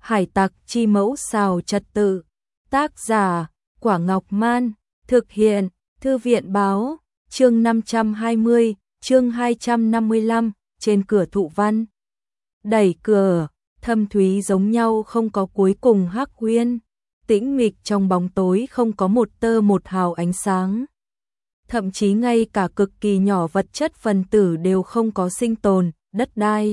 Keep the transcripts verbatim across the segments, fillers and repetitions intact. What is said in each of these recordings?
Hải tặc chi mẫu xào trật tự. Tác giả, Quả Ngọc Man. Thực hiện, Thư viện báo. Chương năm trăm hai mươi, chương hai trăm năm mươi lăm, trên cửa thụ văn. Đẩy cửa, thâm thúy giống nhau không có cuối cùng hắc huyên. Tĩnh mịch trong bóng tối không có một tơ một hào ánh sáng. Thậm chí ngay cả cực kỳ nhỏ vật chất phần tử đều không có sinh tồn, đất đai.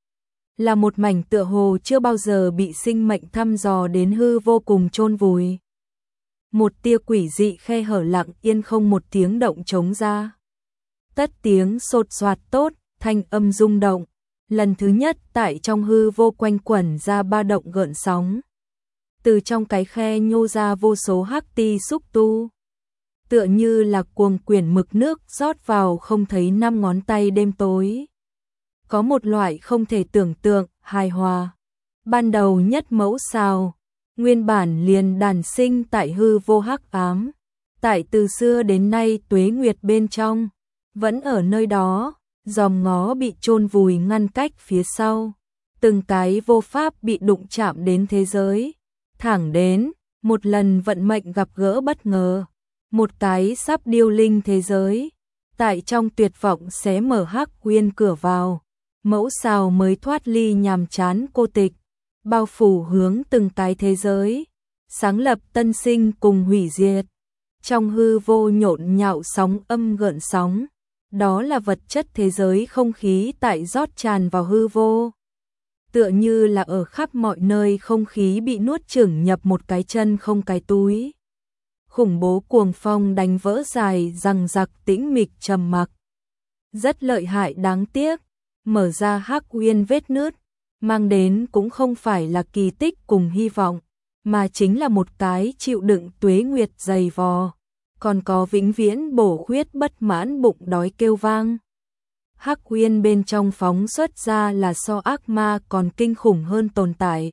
Là một mảnh tựa hồ chưa bao giờ bị sinh mệnh thăm dò đến hư vô cùng chôn vùi. Một tia quỷ dị khe hở lặng yên không một tiếng động trống ra. Tất tiếng sột soạt tốt, thanh âm rung động. Lần thứ nhất tại trong hư vô quanh quẩn ra ba động gợn sóng. Từ trong cái khe nhô ra vô số hắc ti xúc tu. Tựa như là cuồng quyển mực nước rót vào không thấy năm ngón tay đêm tối. Có một loại không thể tưởng tượng, hài hòa. Ban đầu nhất mẫu sao, nguyên bản liền đàn sinh tại hư vô hắc ám. Tại từ xưa đến nay tuế nguyệt bên trong, vẫn ở nơi đó, dòm ngó bị chôn vùi ngăn cách phía sau. Từng cái vô pháp bị đụng chạm đến thế giới. Thẳng đến, một lần vận mệnh gặp gỡ bất ngờ. Một cái sắp điêu linh thế giới. Tại trong tuyệt vọng xé mở hắc huyên cửa vào. Mẫu sao mới thoát ly nhàm chán cô tịch. Bao phủ hướng từng cái thế giới. Sáng lập tân sinh cùng hủy diệt. Trong hư vô nhộn nhạo sóng âm gợn sóng. Đó là vật chất thế giới không khí tại rót tràn vào hư vô. Tựa như là ở khắp mọi nơi không khí bị nuốt chửng nhập một cái chân không cái túi. Khủng bố cuồng phong đánh vỡ dài rằng giặc tĩnh mịch trầm mặc. Rất lợi hại đáng tiếc, mở ra hắc uyên vết nứt, mang đến cũng không phải là kỳ tích cùng hy vọng, mà chính là một cái chịu đựng tuế nguyệt dày vò, còn có vĩnh viễn bổ khuyết bất mãn bụng đói kêu vang. Hắc uyên bên trong phóng xuất ra là so ác ma còn kinh khủng hơn tồn tại.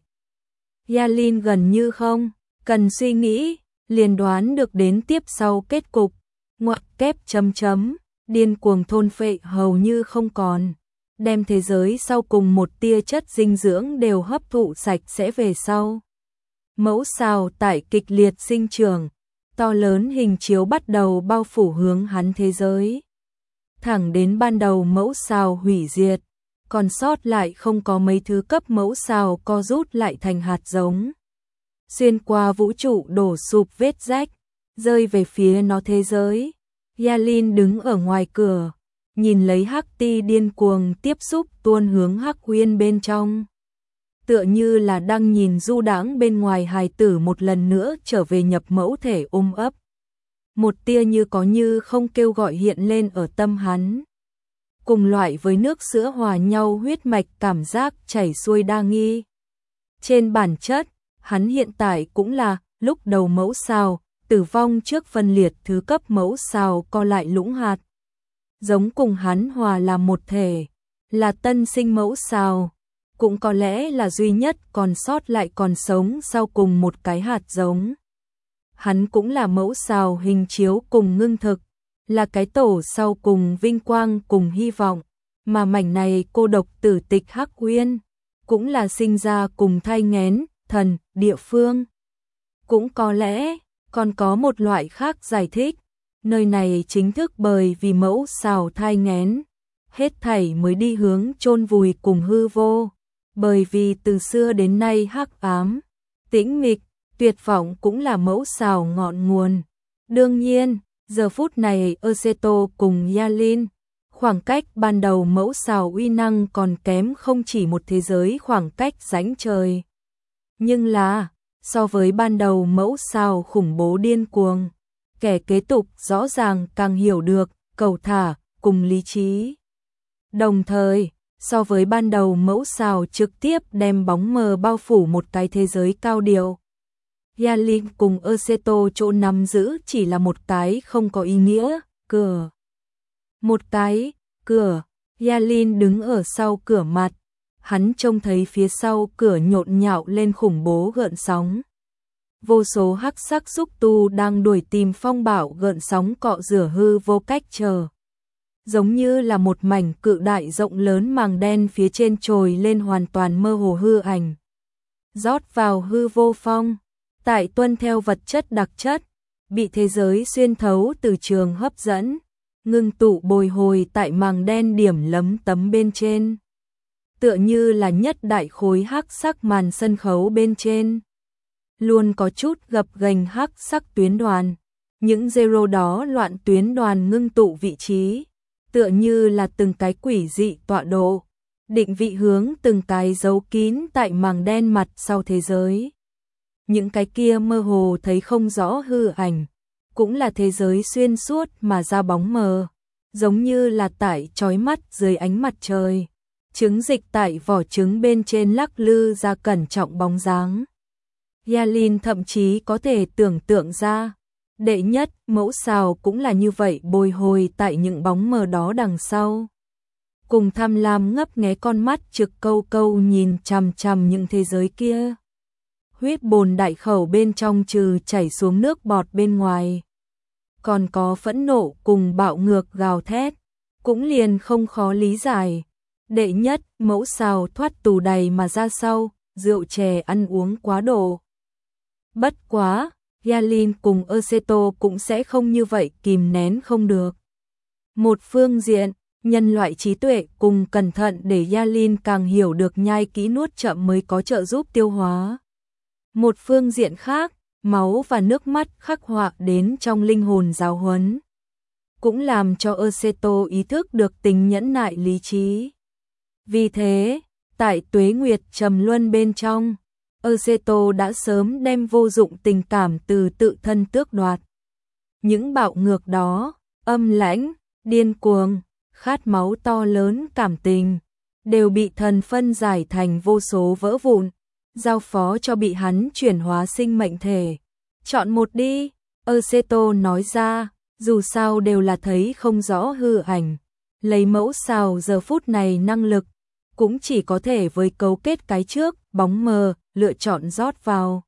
Yalin gần như không cần suy nghĩ, liền đoán được đến tiếp sau kết cục, ngoặc kép chấm chấm, điên cuồng thôn phệ hầu như không còn, đem thế giới sau cùng một tia chất dinh dưỡng đều hấp thụ sạch sẽ về sau. Mẫu sao tại kịch liệt sinh trưởng, to lớn hình chiếu bắt đầu bao phủ hướng hắn thế giới. Thẳng đến ban đầu mẫu sao hủy diệt, còn sót lại không có mấy thứ cấp mẫu sao co rút lại thành hạt giống. Xuyên qua vũ trụ đổ sụp vết rách, rơi về phía nó thế giới. Yalin đứng ở ngoài cửa, nhìn lấy hắc ti điên cuồng tiếp xúc tuôn hướng hắc huyên bên trong. Tựa như là đang nhìn du đãng bên ngoài hài tử một lần nữa trở về nhập mẫu thể ôm ấp. Một tia như có như không kêu gọi hiện lên ở tâm hắn. Cùng loại với nước sữa hòa nhau huyết mạch cảm giác chảy xuôi đa nghi. Trên bản chất, hắn hiện tại cũng là lúc đầu mẫu sao, tử vong trước phân liệt thứ cấp mẫu sao co lại lũng hạt. Giống cùng hắn hòa là một thể, là tân sinh mẫu sao, cũng có lẽ là duy nhất còn sót lại còn sống sau cùng một cái hạt giống. Hắn cũng là mẫu sao hình chiếu cùng ngưng thực, là cái tổ sau cùng vinh quang cùng hy vọng, mà mảnh này cô độc tử tịch hắc uyên, cũng là sinh ra cùng thai nghén, thần, địa phương. Cũng có lẽ, còn có một loại khác giải thích, nơi này chính thức bởi vì mẫu sao thai nghén, hết thảy mới đi hướng chôn vùi cùng hư vô, bởi vì từ xưa đến nay hắc ám, tĩnh mịch, tuyệt vọng cũng là mẫu sao ngọn nguồn. Đương nhiên, giờ phút này Aceto cùng Yalin, khoảng cách ban đầu mẫu sao uy năng còn kém không chỉ một thế giới khoảng cách rãnh trời. Nhưng là, so với ban đầu mẫu sao khủng bố điên cuồng, kẻ kế tục rõ ràng càng hiểu được, cầu thả, cùng lý trí. Đồng thời, so với ban đầu mẫu sao trực tiếp đem bóng mờ bao phủ một cái thế giới cao điệu. Yalin cùng Aceto chỗ nắm giữ chỉ là một cái không có ý nghĩa, cửa. Một cái, cửa, Yalin đứng ở sau cửa mặt, hắn trông thấy phía sau cửa nhộn nhạo lên khủng bố gợn sóng. Vô số hắc sắc xúc tu đang đuổi tìm phong bạo gợn sóng cọ rửa hư vô cách chờ. Giống như là một mảnh cự đại rộng lớn màng đen phía trên trồi lên hoàn toàn mơ hồ hư ảnh. rót vào hư vô phong, tại tuân theo vật chất đặc chất, bị thế giới xuyên thấu từ trường hấp dẫn, ngưng tụ bồi hồi tại màng đen điểm lấm tấm bên trên. Tựa như là nhất đại khối hắc sắc màn sân khấu bên trên. Luôn có chút gập ghềnh hắc sắc tuyến đoàn. Những zero đó loạn tuyến đoàn ngưng tụ vị trí, tựa như là từng cái quỷ dị tọa độ, định vị hướng từng cái dấu kín tại màng đen mặt sau thế giới. Những cái kia mơ hồ thấy không rõ hư ảnh, cũng là thế giới xuyên suốt mà ra bóng mờ, giống như là tại chói mắt dưới ánh mặt trời. Trứng dịch tại vỏ trứng bên trên lắc lư ra cẩn trọng bóng dáng. Yalin thậm chí có thể tưởng tượng ra, đệ nhất mẫu sao cũng là như vậy bồi hồi tại những bóng mờ đó đằng sau. Cùng tham lam ngấp nghé con mắt trực câu câu nhìn chằm chằm những thế giới kia. Huyết bồn đại khẩu bên trong trừ chảy xuống nước bọt bên ngoài. Còn có phẫn nộ cùng bạo ngược gào thét, cũng liền không khó lý giải. Đệ nhất mẫu sao thoát tù đầy mà ra sau, rượu chè ăn uống quá độ. Bất quá, Yalin cùng Aceto cũng sẽ không như vậy kìm nén không được. Một phương diện, nhân loại trí tuệ cùng cẩn thận để Yalin càng hiểu được nhai kỹ nuốt chậm mới có trợ giúp tiêu hóa. Một phương diện khác, máu và nước mắt khắc họa đến trong linh hồn giáo huấn, cũng làm cho Aceto ý thức được tính nhẫn nại lý trí. Vì thế, tại tuế nguyệt trầm luân bên trong, Aceto đã sớm đem vô dụng tình cảm từ tự thân tước đoạt. Những bạo ngược đó, âm lãnh, điên cuồng, khát máu to lớn cảm tình, đều bị thần phân giải thành vô số vỡ vụn, giao phó cho bị hắn chuyển hóa sinh mệnh thể. Chọn một đi, Aceto nói ra, dù sao đều là thấy không rõ hư ảnh. Lấy mẫu sao giờ phút này năng lực, cũng chỉ có thể với cấu kết cái trước, bóng mờ, lựa chọn rót vào.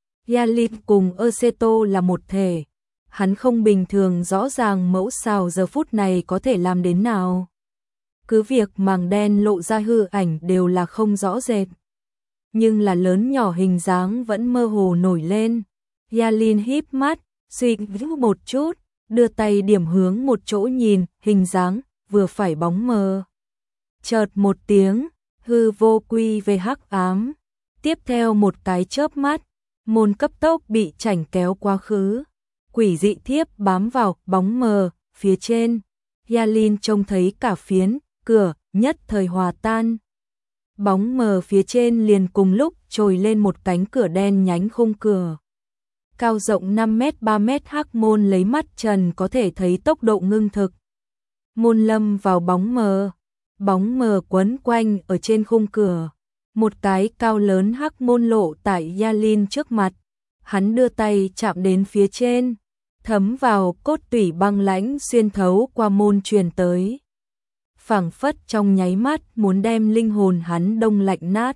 Yalin cùng Aceto là một thể. Hắn không bình thường rõ ràng mẫu sao giờ phút này có thể làm đến nào. Cứ việc màng đen lộ ra hư ảnh đều là không rõ rệt. Nhưng là lớn nhỏ hình dáng vẫn mơ hồ nổi lên. Yalin híp mắt, suy nghĩ một chút, đưa tay điểm hướng một chỗ nhìn, hình dáng, vừa phải bóng mờ. Chợt một tiếng, hư vô quy về hắc ám. Tiếp theo một cái chớp mắt, môn cấp tốc bị chảnh kéo quá khứ. Quỷ dị thiếp bám vào bóng mờ, phía trên. Yalin trông thấy cả phiến, cửa, nhất thời hòa tan. Bóng mờ phía trên liền cùng lúc trồi lên một cánh cửa đen nhánh khung cửa. Cao rộng năm mét ba mét hắc môn lấy mắt trần có thể thấy tốc độ ngưng thực. Môn lâm vào bóng mờ. Bóng mờ quấn quanh ở trên khung cửa. Một cái cao lớn hắc môn lộ tại Yalin trước mặt. Hắn đưa tay chạm đến phía trên. Thấm vào cốt tủy băng lãnh xuyên thấu qua môn truyền tới. Phảng phất trong nháy mắt muốn đem linh hồn hắn đông lạnh nát.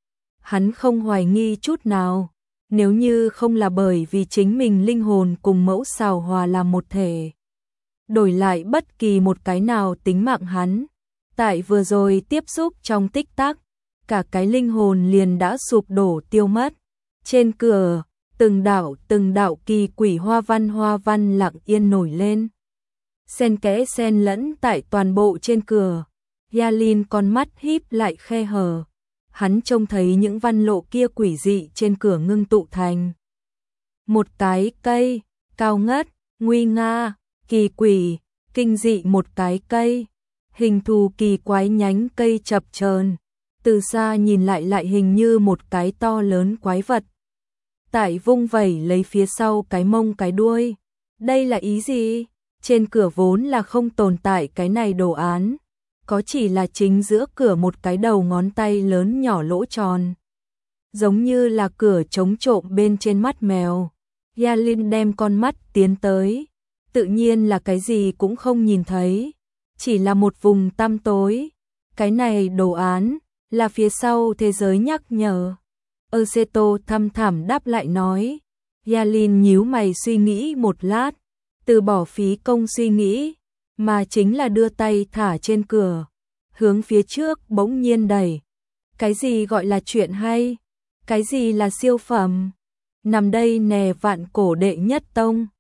Hắn không hoài nghi chút nào. Nếu như không là bởi vì chính mình linh hồn cùng mẫu sao hòa làm một thể. Đổi lại bất kỳ một cái nào tính mạng hắn. Tại vừa rồi tiếp xúc trong tích tắc, cả cái linh hồn liền đã sụp đổ tiêu mất. Trên cửa, từng đạo từng đạo kỳ quỷ hoa văn hoa văn lặng yên nổi lên. Xen kẽ xen lẫn tại toàn bộ trên cửa. Yalin con mắt híp lại khe hở. Hắn trông thấy những văn lộ kia quỷ dị trên cửa ngưng tụ thành. Một cái cây, cao ngất, nguy nga, kỳ quỷ, kinh dị một cái cây. Hình thù kỳ quái nhánh cây chập chờn, từ xa nhìn lại lại hình như một cái to lớn quái vật. Tại vung vẩy lấy phía sau cái mông cái đuôi. Đây là ý gì? Trên cửa vốn là không tồn tại cái này đồ án. Có chỉ là chính giữa cửa một cái đầu ngón tay lớn nhỏ lỗ tròn. Giống như là cửa chống trộm bên trên mắt mèo. Yalin đem con mắt tiến tới. Tự nhiên là cái gì cũng không nhìn thấy. Chỉ là một vùng tăm tối. Cái này đồ án là phía sau thế giới nhắc nhở. Aceto thăm thẳm đáp lại nói. Yalin nhíu mày suy nghĩ một lát. Từ bỏ phí công suy nghĩ. Mà chính là đưa tay thả trên cửa. Hướng phía trước bỗng nhiên đẩy. Cái gì gọi là chuyện hay? Cái gì là siêu phẩm? Nằm đây nè, vạn cổ đệ nhất tông.